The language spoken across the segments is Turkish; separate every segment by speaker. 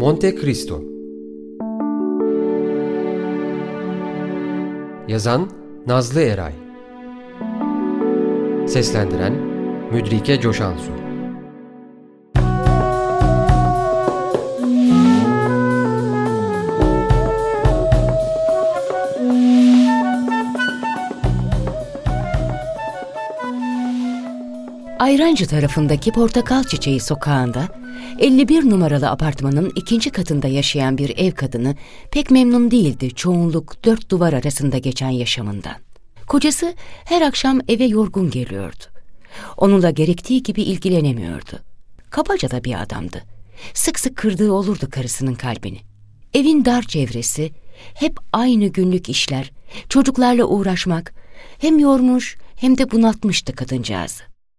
Speaker 1: Monte Cristo. Yazan Nazlı Eray. Seslendiren Müdrike Coşansu.
Speaker 2: Ayrancı tarafındaki Portakal Çiçeği sokağında 51 numaralı apartmanın 2. katında yaşayan bir ev kadını pek memnun değildi çoğunluk 4 duvar arasında geçen yaşamından. Kocası her akşam eve yorgun geliyordu. Onunla gerektiği gibi ilgilenemiyordu. Kabaca da bir adamdı. Sık sık kırdığı olurdu karısının kalbini. Evin dar çevresi, hep aynı günlük işler, çocuklarla uğraşmak hem yormuş hem de bunaltmıştı kadıncağızı.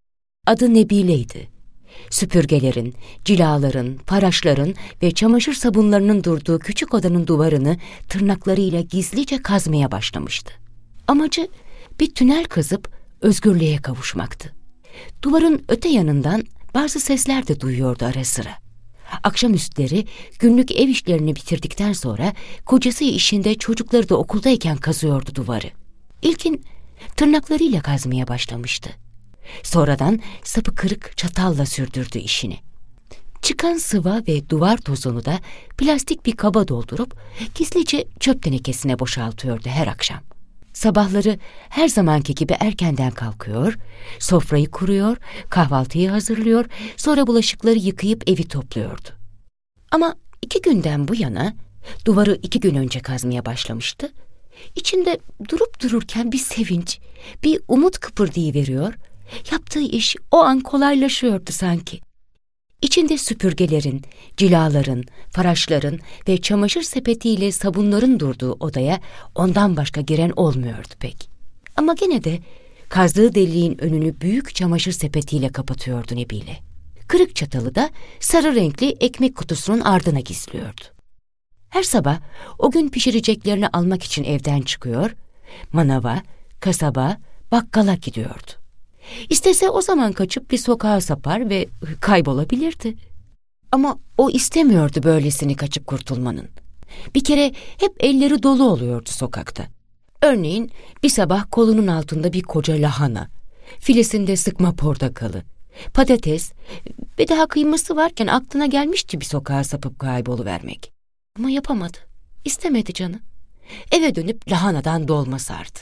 Speaker 2: Adı Nebile'ydi. Süpürgelerin, cilaların, paraşların ve çamaşır sabunlarının durduğu küçük odanın duvarını tırnaklarıyla gizlice kazmaya başlamıştı. Amacı bir tünel kazıp özgürlüğe kavuşmaktı. Duvarın öte yanından bazı sesler de duyuyordu ara sıra. Akşamüstleri günlük ev işlerini bitirdikten sonra kocası işinde çocukları da okuldayken kazıyordu duvarı. İlkin tırnaklarıyla kazmaya başlamıştı. Sonradan sapı kırık çatalla sürdürdü işini. Çıkan sıva ve duvar tozunu da plastik bir kaba doldurup gizlice çöp tenekesine boşaltıyordu her akşam. Sabahları her zamanki gibi erkenden kalkıyor, sofrayı kuruyor, kahvaltıyı hazırlıyor, sonra bulaşıkları yıkayıp evi topluyordu. Ama 2 günden bu yana duvarı 2 gün önce kazmaya başlamıştı. İçinde durup dururken bir sevinç, bir umut kıpırdayıveriyor. Yaptığı iş o an kolaylaşıyordu sanki. İçinde süpürgelerin, cilaların, faraşların ve çamaşır sepetiyle sabunların durduğu odaya ondan başka giren olmuyordu pek. Ama gene de kazdığı deliğin önünü büyük çamaşır sepetiyle kapatıyordu Nebile. Kırık çatalı da sarı renkli ekmek kutusunun ardına gizliyordu. Her sabah o gün pişireceklerini almak için evden çıkıyor, manava, kasaba, bakkala gidiyordu. İstese o zaman kaçıp bir sokağa sapar ve kaybolabilirdi. Ama o istemiyordu böylesini kaçıp kurtulmanın. Bir kere hep elleri dolu oluyordu sokakta. Örneğin bir sabah kolunun altında bir koca lahana, filesinde sıkma portakalı, patates ve daha kıyması varken aklına gelmişti bir sokağa sapıp kayboluvermek. Ama yapamadı, istemedi canı. Eve dönüp lahanadan dolma sardı.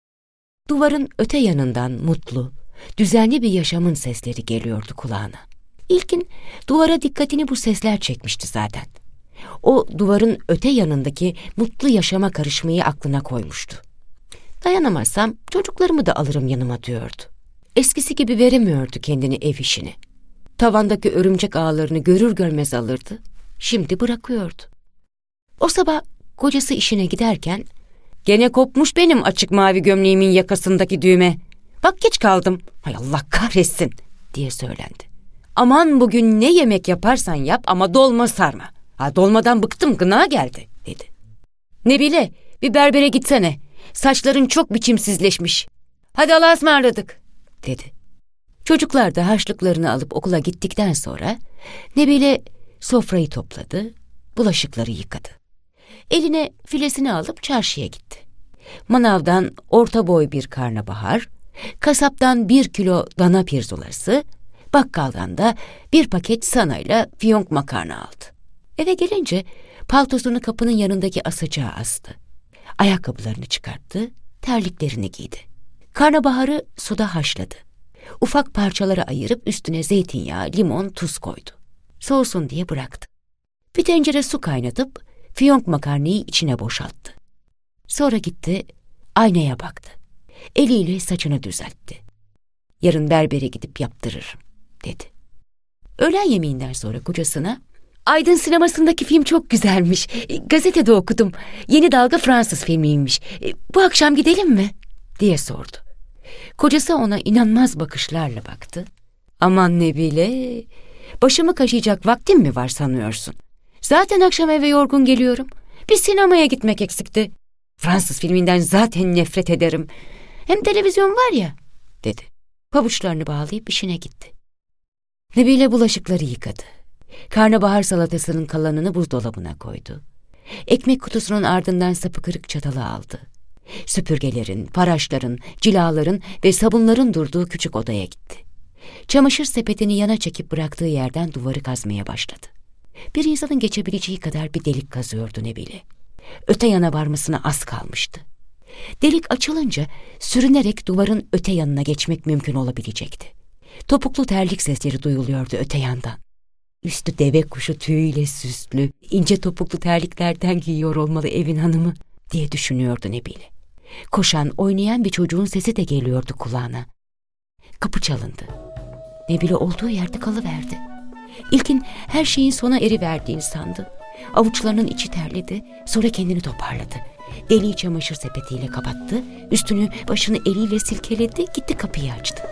Speaker 2: Duvarın öte yanından mutlu, düzenli bir yaşamın sesleri geliyordu kulağına. İlkin duvara dikkatini bu sesler çekmişti zaten. O duvarın öte yanındaki mutlu yaşama karışmayı aklına koymuştu. Dayanamazsam çocuklarımı da alırım yanıma diyordu. Eskisi gibi veremiyordu kendini ev işine. Tavandaki örümcek ağlarını görür görmez alırdı. Şimdi bırakıyordu. O sabah kocası işine giderken "Gene kopmuş benim açık mavi gömleğimin yakasındaki düğme. Bak geç kaldım. Hay Allah kahretsin," diye söylendi. "Aman bugün ne yemek yaparsan yap ama dolma sarma. Dolmadan bıktım, gına geldi," dedi. "Nebile, bir berbere gitsene. Saçların çok biçimsizleşmiş. Hadi Allah'a ısmarladık," dedi. Çocuklar da harçlıklarını alıp okula gittikten sonra Nebile sofrayı topladı, bulaşıkları yıkadı. Eline filesini alıp çarşıya gitti. Manavdan orta boy bir karnabahar, kasaptan 1 kilo dana pirzolası, bakkaldan da 1 paket sanayla fiyonk makarna aldı. Eve gelince paltosunu kapının yanındaki asacığa astı. Ayakkabılarını çıkarttı, terliklerini giydi. Karnabaharı suda haşladı. Ufak parçalara ayırıp üstüne zeytinyağı, limon, tuz koydu. Soğusun diye bıraktı. Bir tencere su kaynatıp fiyonk makarnayı içine boşalttı. Sonra gitti, aynaya baktı. Eliyle saçını düzeltti. "Yarın berbere gidip yaptırırım," dedi. Öğlen yemeğinden sonra kocasına "Aydın sinemasındaki film çok güzelmiş. Gazetede okudum. Yeni dalga Fransız filmiymiş. Bu akşam gidelim mi?" diye sordu. Kocası ona inanmaz bakışlarla baktı. "Aman Nebile, başımı kaşıyacak vaktim mi var sanıyorsun? Zaten akşam eve yorgun geliyorum. Bir sinemaya gitmek eksikti. Fransız filminden zaten nefret ederim. Hem televizyon var ya," dedi. Pabuçlarını bağlayıp işine gitti. Nebile bulaşıkları yıkadı. Karnabahar salatasının kalanını buzdolabına koydu. Ekmek kutusunun ardından sapı kırık çatalı aldı. Süpürgelerin, paraşların, cilaların ve sabunların durduğu küçük odaya gitti. Çamaşır sepetini yana çekip bıraktığı yerden duvarı kazmaya başladı. Bir insanın geçebileceği kadar bir delik kazıyordu Nebile. Öte yana varmasına az kalmıştı. Delik açılınca sürünerek duvarın öte yanına geçmek mümkün olabilecekti. Topuklu terlik sesleri duyuluyordu öte yandan. Üstü deve kuşu tüyüyle süslü, ince topuklu terliklerden giyiyor olmalı evin hanımı diye düşünüyordu Nebile. Koşan, oynayan bir çocuğun sesi de geliyordu kulağına. Kapı çalındı. Nebile olduğu yerde kalıverdi. İlkin her şeyin sona eriverdiğini sandı. Avuçlarının içi terledi, sonra kendini toparladı. Deliği çamaşır sepetiyle kapattı, üstünü başını eliyle silkeledi, gitti kapıyı açtı.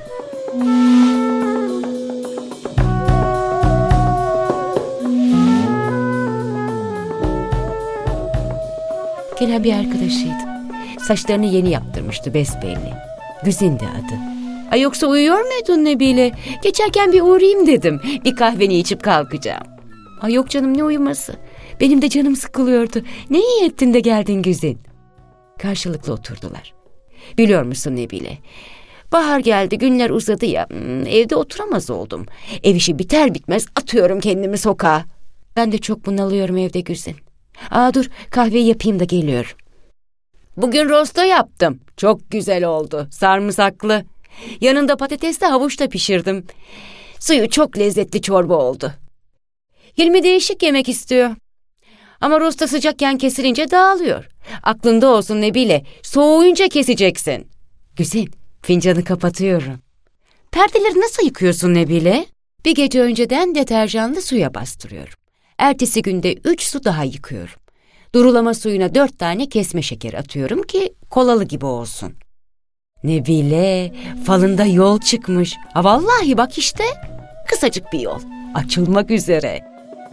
Speaker 2: Gelen bir arkadaşıydı. Saçlarını yeni yaptırmıştı besbelli. Güzindi adı. Ay yoksa uyuyor muydun Nebile? Geçerken bir uğrayayım dedim. Bir kahveni içip kalkacağım. Ay yok canım, ne uyuması? Benim de canım sıkılıyordu. Ne iyi ettin de geldin Güzin. Karşılıklı oturdular. Biliyor musun Nebile? Bahar geldi, günler uzadı ya. Evde oturamaz oldum. Ev işi biter bitmez atıyorum kendimi sokağa. Ben de çok bunalıyorum evde Güzin. Dur, kahveyi yapayım da geliyorum. Bugün rosto yaptım. Çok güzel oldu. Sarımsaklı. Yanında patatesle havuç da pişirdim. Suyu çok lezzetli çorba oldu. Hilmi değişik yemek istiyor. Ama rosto sıcakken kesilince dağılıyor. Aklında olsun Nebile. Soğuyunca keseceksin. Güzel. Fincanı kapatıyorum. Perdeleri nasıl yıkıyorsun Nebile? Bir gece önceden deterjanlı suya bastırıyorum. Ertesi günde 3 su daha yıkıyorum. Durulama suyuna 4 tane kesme şeker atıyorum ki kolalı gibi olsun. Nebile, falında yol çıkmış. Vallahi bak işte, kısacık bir yol. Açılmak üzere.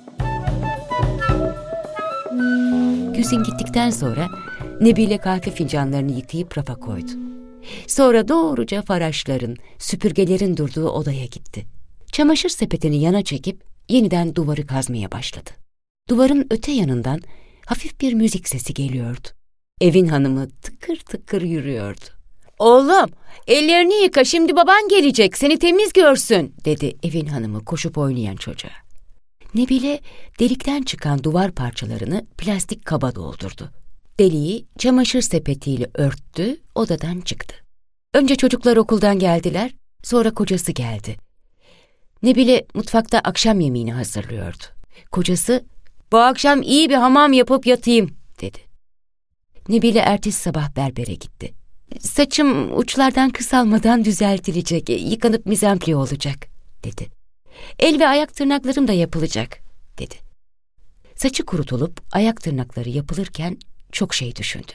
Speaker 2: Güzin gittikten sonra Nebile kahve fincanlarını yıkayıp rafa koydu. Sonra doğruca faraşların, süpürgelerin durduğu odaya gitti. Çamaşır sepetini yana çekip yeniden duvarı kazmaya başladı. Duvarın öte yanından hafif bir müzik sesi geliyordu. Evin hanımı tıkır tıkır yürüyordu. "Oğlum, ellerini yıka, şimdi baban gelecek, seni temiz görsün," dedi evin hanımı koşup oynayan çocuğa. Nebile delikten çıkan duvar parçalarını plastik kaba doldurdu. Deliği çamaşır sepetiyle örttü, odadan çıktı. Önce çocuklar okuldan geldiler, sonra kocası geldi. Nebile mutfakta akşam yemeğini hazırlıyordu. Kocası, "Bu akşam iyi bir hamam yapıp yatayım," dedi. Nebile ertesi sabah berbere gitti. "Saçım uçlardan kısalmadan düzeltilecek, yıkanıp mizempli olacak," dedi. "El ve ayak tırnaklarım da yapılacak," dedi. Saçı kurutulup ayak tırnakları yapılırken çok şey düşündü.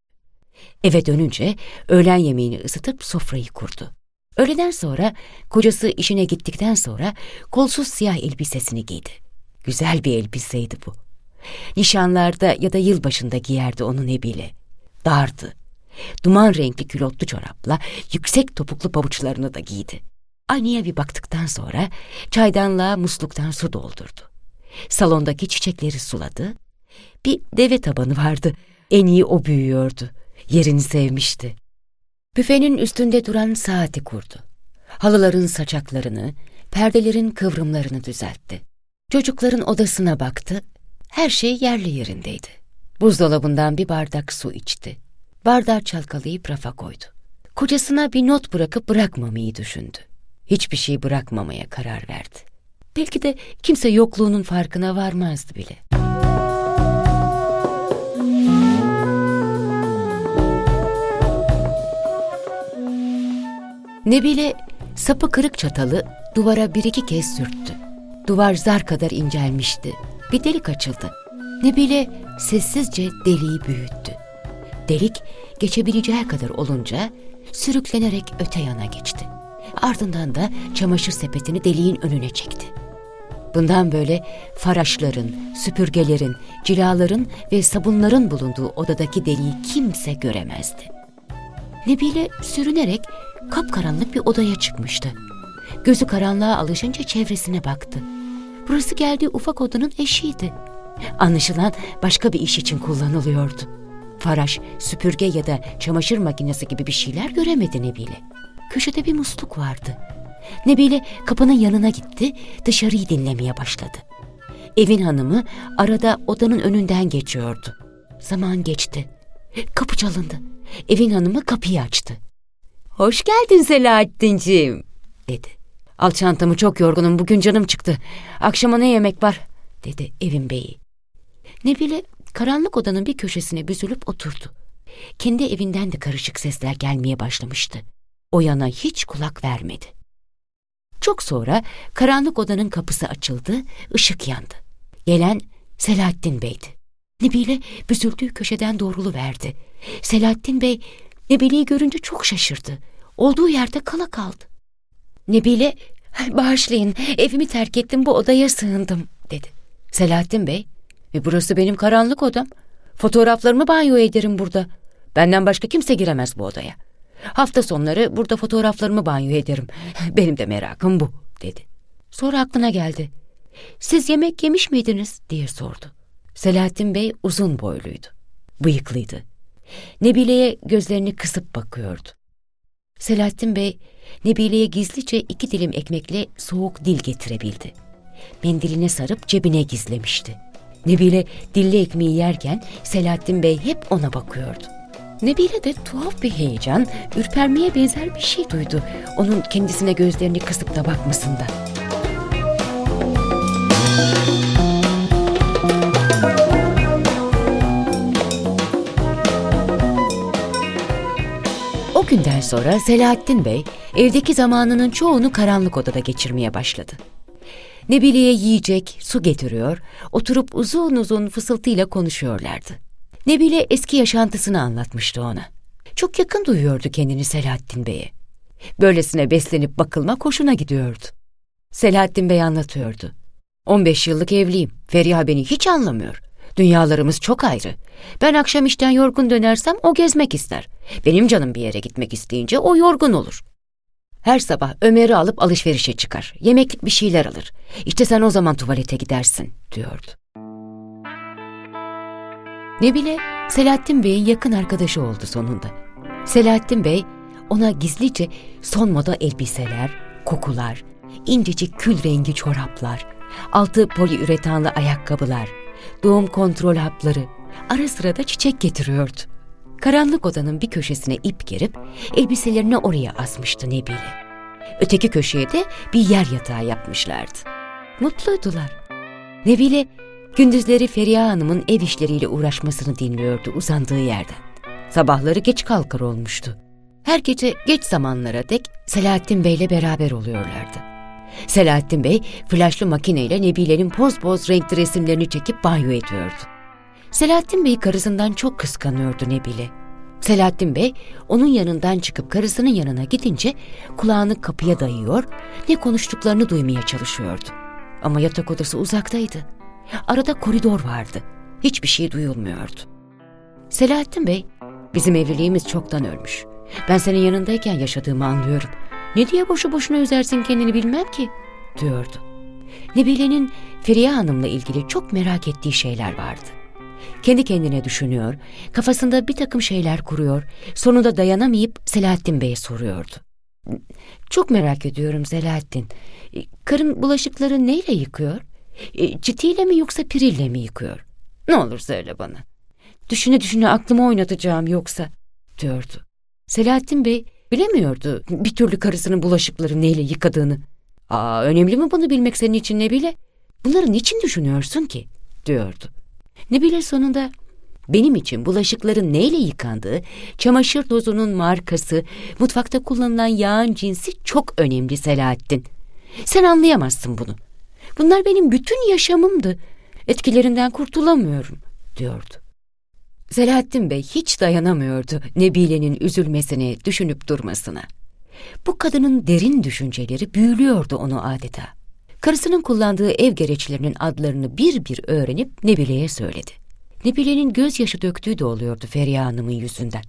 Speaker 2: Eve dönünce öğlen yemeğini ısıtıp sofrayı kurdu. Öğleden sonra kocası işine gittikten sonra kolsuz siyah elbisesini giydi. Güzel bir elbiseydi bu. Nişanlarda ya da yılbaşında giyerdi onu Nebile. Dardı. Duman renkli külotlu çorapla yüksek topuklu pabuçlarını da giydi. Aynaya bir baktıktan sonra çaydanlığa musluktan su doldurdu. Salondaki çiçekleri suladı. Bir deve tabanı vardı. En iyi o büyüyordu. Yerini sevmişti. Büfenin üstünde duran saati kurdu. Halıların saçaklarını, perdelerin kıvrımlarını düzeltti. Çocukların odasına baktı. Her şey yerli yerindeydi. Buzdolabından bir bardak su içti. Bardağı çalkalayıp rafa koydu. Kocasına bir not bırakıp bırakmamayı düşündü. Hiçbir şey bırakmamaya karar verdi. Belki de kimse yokluğunun farkına varmazdı bile. Nebile sapı kırık çatalı duvara 1-2 kez sürttü. Duvar zar kadar incelmişti. Bir delik açıldı. Nebile sessizce deliği büyüttü. Delik geçebileceği kadar olunca sürüklenerek öte yana geçti. Ardından da çamaşır sepetini deliğin önüne çekti. Bundan böyle faraşların, süpürgelerin, cilaların ve sabunların bulunduğu odadaki deliği kimse göremezdi. Nebile sürünerek kapkaranlık bir odaya çıkmıştı. Gözü karanlığa alışınca çevresine baktı. Burası geldiği ufak odanın eşiğiydi. Anlaşılan başka bir iş için kullanılıyordu. Faraş, süpürge ya da çamaşır makinesi gibi bir şeyler göremedi Nebile. Köşede bir musluk vardı. Nebile kapının yanına gitti, dışarıyı dinlemeye başladı. Evin hanımı arada odanın önünden geçiyordu. Zaman geçti. Kapı çalındı. Evin hanımı kapıyı açtı. "Hoş geldin Selahattinciğim," dedi. "Al çantamı, çok yorgunum, bugün canım çıktı. Akşama ne yemek var?" dedi evin beyi. Nebile karanlık odanın bir köşesine büzülüp oturdu. Kendi evinden de karışık sesler gelmeye başlamıştı. O yana hiç kulak vermedi. Çok sonra karanlık odanın kapısı açıldı, ışık yandı. Gelen Selahattin Bey'di. Nebile büzüldüğü köşeden doğruluverdi. Selahattin Bey Nebile'yi görünce çok şaşırdı. Olduğu yerde kala kaldı. Nebile, "Bağışlayın, evimi terk ettim, bu odaya sığındım," dedi. Selahattin Bey, "Burası benim karanlık odam. Fotoğraflarımı banyo ederim burada. Benden başka kimse giremez bu odaya. Hafta sonları burada fotoğraflarımı banyo ederim. Benim de merakım bu," dedi. Sonra aklına geldi. "Siz yemek yemiş miydiniz?" diye sordu. Selahattin Bey uzun boyluydu. Bıyıklıydı. Nebile'ye gözlerini kısıp bakıyordu. Selahattin Bey, Nebile'ye gizlice 2 dilim ekmekle soğuk dil getirebildi. Mendiline sarıp cebine gizlemişti. Nebile dilli ekmeği yerken Selahattin Bey hep ona bakıyordu. Nebile de tuhaf bir heyecan, ürpermeye benzer bir şey duydu onun kendisine gözlerini kısıp da bakmasında. O günden sonra Selahattin Bey evdeki zamanının çoğunu karanlık odada geçirmeye başladı. Nebile'ye yiyecek, su getiriyor, oturup uzun uzun fısıltıyla konuşuyorlardı. Nebile eski yaşantısını anlatmıştı ona. Çok yakın duyuyordu kendini Selahattin Bey'e. Böylesine beslenip bakılmak hoşuna gidiyordu. Selahattin Bey anlatıyordu. 15 yıllık evliyim. Feriha beni hiç anlamıyor. Dünyalarımız çok ayrı. Ben akşam işten yorgun dönersem o gezmek ister. Benim canım bir yere gitmek isteyince o yorgun olur. Her sabah Ömer'i alıp alışverişe çıkar. Yemeklik bir şeyler alır. İşte sen o zaman tuvalete gidersin, diyordu. Nebile, Selahattin Bey'in yakın arkadaşı oldu sonunda. Selahattin Bey, ona gizlice son moda elbiseler, kokular, incecik kül rengi çoraplar, altı poliüretanlı ayakkabılar, doğum kontrol hapları, ara sıra da çiçek getiriyordu. Karanlık odanın bir köşesine ip gerip elbiselerini oraya asmıştı Nebile. Öteki köşeye de bir yer yatağı yapmışlardı. Mutluydular. Nebile gündüzleri Feriha Hanım'ın ev işleriyle uğraşmasını dinliyordu uzandığı yerden. Sabahları geç kalkar olmuştu. Her gece geç zamanlara dek Selahattin Bey'le beraber oluyorlardı. Selahattin Bey flaşlı makineyle Nebile'nin poz poz renkli resimlerini çekip banyo ediyordu. Selahattin Bey karısından çok kıskanıyordu Nebile. Selahattin Bey onun yanından çıkıp karısının yanına gidince kulağını kapıya dayıyor, ne konuştuklarını duymaya çalışıyordu. Ama yatak odası uzaktaydı. Arada koridor vardı. Hiçbir şey duyulmuyordu. Selahattin Bey, "Bizim evliliğimiz çoktan ölmüş. Ben senin yanındayken yaşadığımı anlıyorum. Ne diye boşu boşuna üzersin kendini bilmem ki," diyordu. Nebile'nin Feriha Hanım'la ilgili çok merak ettiği şeyler vardı. Kendi kendine düşünüyor, kafasında bir takım şeyler kuruyor, sonunda dayanamayıp Selahattin Bey'e soruyordu. "Çok merak ediyorum Selahattin. Karın bulaşıkları neyle yıkıyor? Çitiyle mi yoksa pirille mi yıkıyor? Ne olur söyle bana. Düşüne düşüne aklımı oynatacağım yoksa," diyordu. Selahattin Bey bilemiyordu bir türlü karısının bulaşıkları neyle yıkadığını. "Önemli mi bunu bilmek senin için Nebile? Bunları niçin düşünüyorsun ki?" diyordu. Nebile sonunda, "Benim için bulaşıkların neyle yıkandığı, çamaşır tozunun markası, mutfakta kullanılan yağın cinsi çok önemli Selahattin. Sen anlayamazsın bunu. Bunlar benim bütün yaşamımdı. Etkilerinden kurtulamıyorum," diyordu. Selahattin Bey hiç dayanamıyordu Nebile'nin üzülmesine, düşünüp durmasına. Bu kadının derin düşünceleri büyülüyordu onu adeta. Karısının kullandığı ev gereçlerinin adlarını bir bir öğrenip Nebile'ye söyledi. Nebile'nin gözyaşı döktüğü de oluyordu Feriha Hanım'ın yüzünden.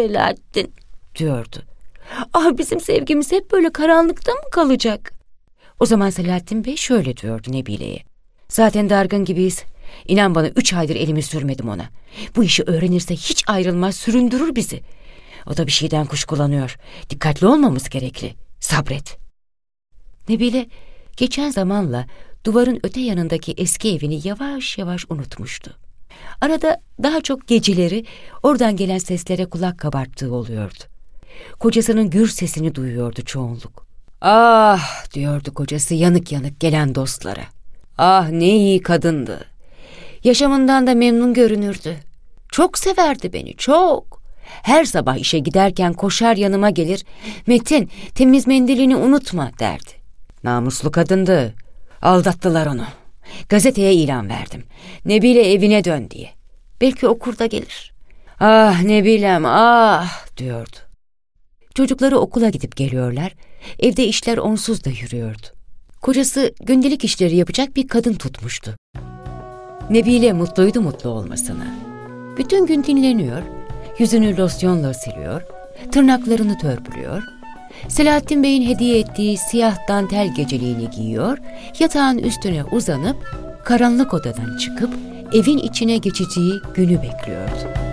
Speaker 2: Selahattin," diyordu. Bizim sevgimiz hep böyle karanlıkta mı kalacak? O zaman Selahattin Bey şöyle diyordu Nebile'ye. Zaten dargın gibiyiz. İnan bana 3 aydır elimi sürmedim ona. Bu işi öğrenirse hiç ayrılmaz, süründürür bizi. O da bir şeyden kuşkulanıyor. Dikkatli olmamız gerekli. Sabret. Nebile geçen zamanla duvarın öte yanındaki eski evini yavaş yavaş unutmuştu. Arada daha çok geceleri oradan gelen seslere kulak kabarttığı oluyordu. Kocasının gür sesini duyuyordu çoğunluk. Ah diyordu kocası yanık yanık gelen dostlara. Ah ne iyi kadındı. Yaşamından da memnun görünürdü. Çok severdi beni, çok. Her sabah işe giderken koşar yanıma gelir. Metin, temiz mendilini unutma derdi. Namuslu kadındı. Aldattılar onu. Gazeteye ilan verdim. Nebile evine dön diye. Belki okur da gelir. Ah Nebilem ah diyordu. Çocukları okula gidip geliyorlar. Evde işler onsuz da yürüyordu. Kocası gündelik işleri yapacak bir kadın tutmuştu. Nebile mutluydu mutlu olmasına. Bütün gün dinleniyor, yüzünü losyonla siliyor, tırnaklarını törpülüyor, Selahattin Bey'in hediye ettiği siyah dantel geceliğini giyiyor, yatağın üstüne uzanıp karanlık odadan çıkıp evin içine geçeceği günü bekliyordu.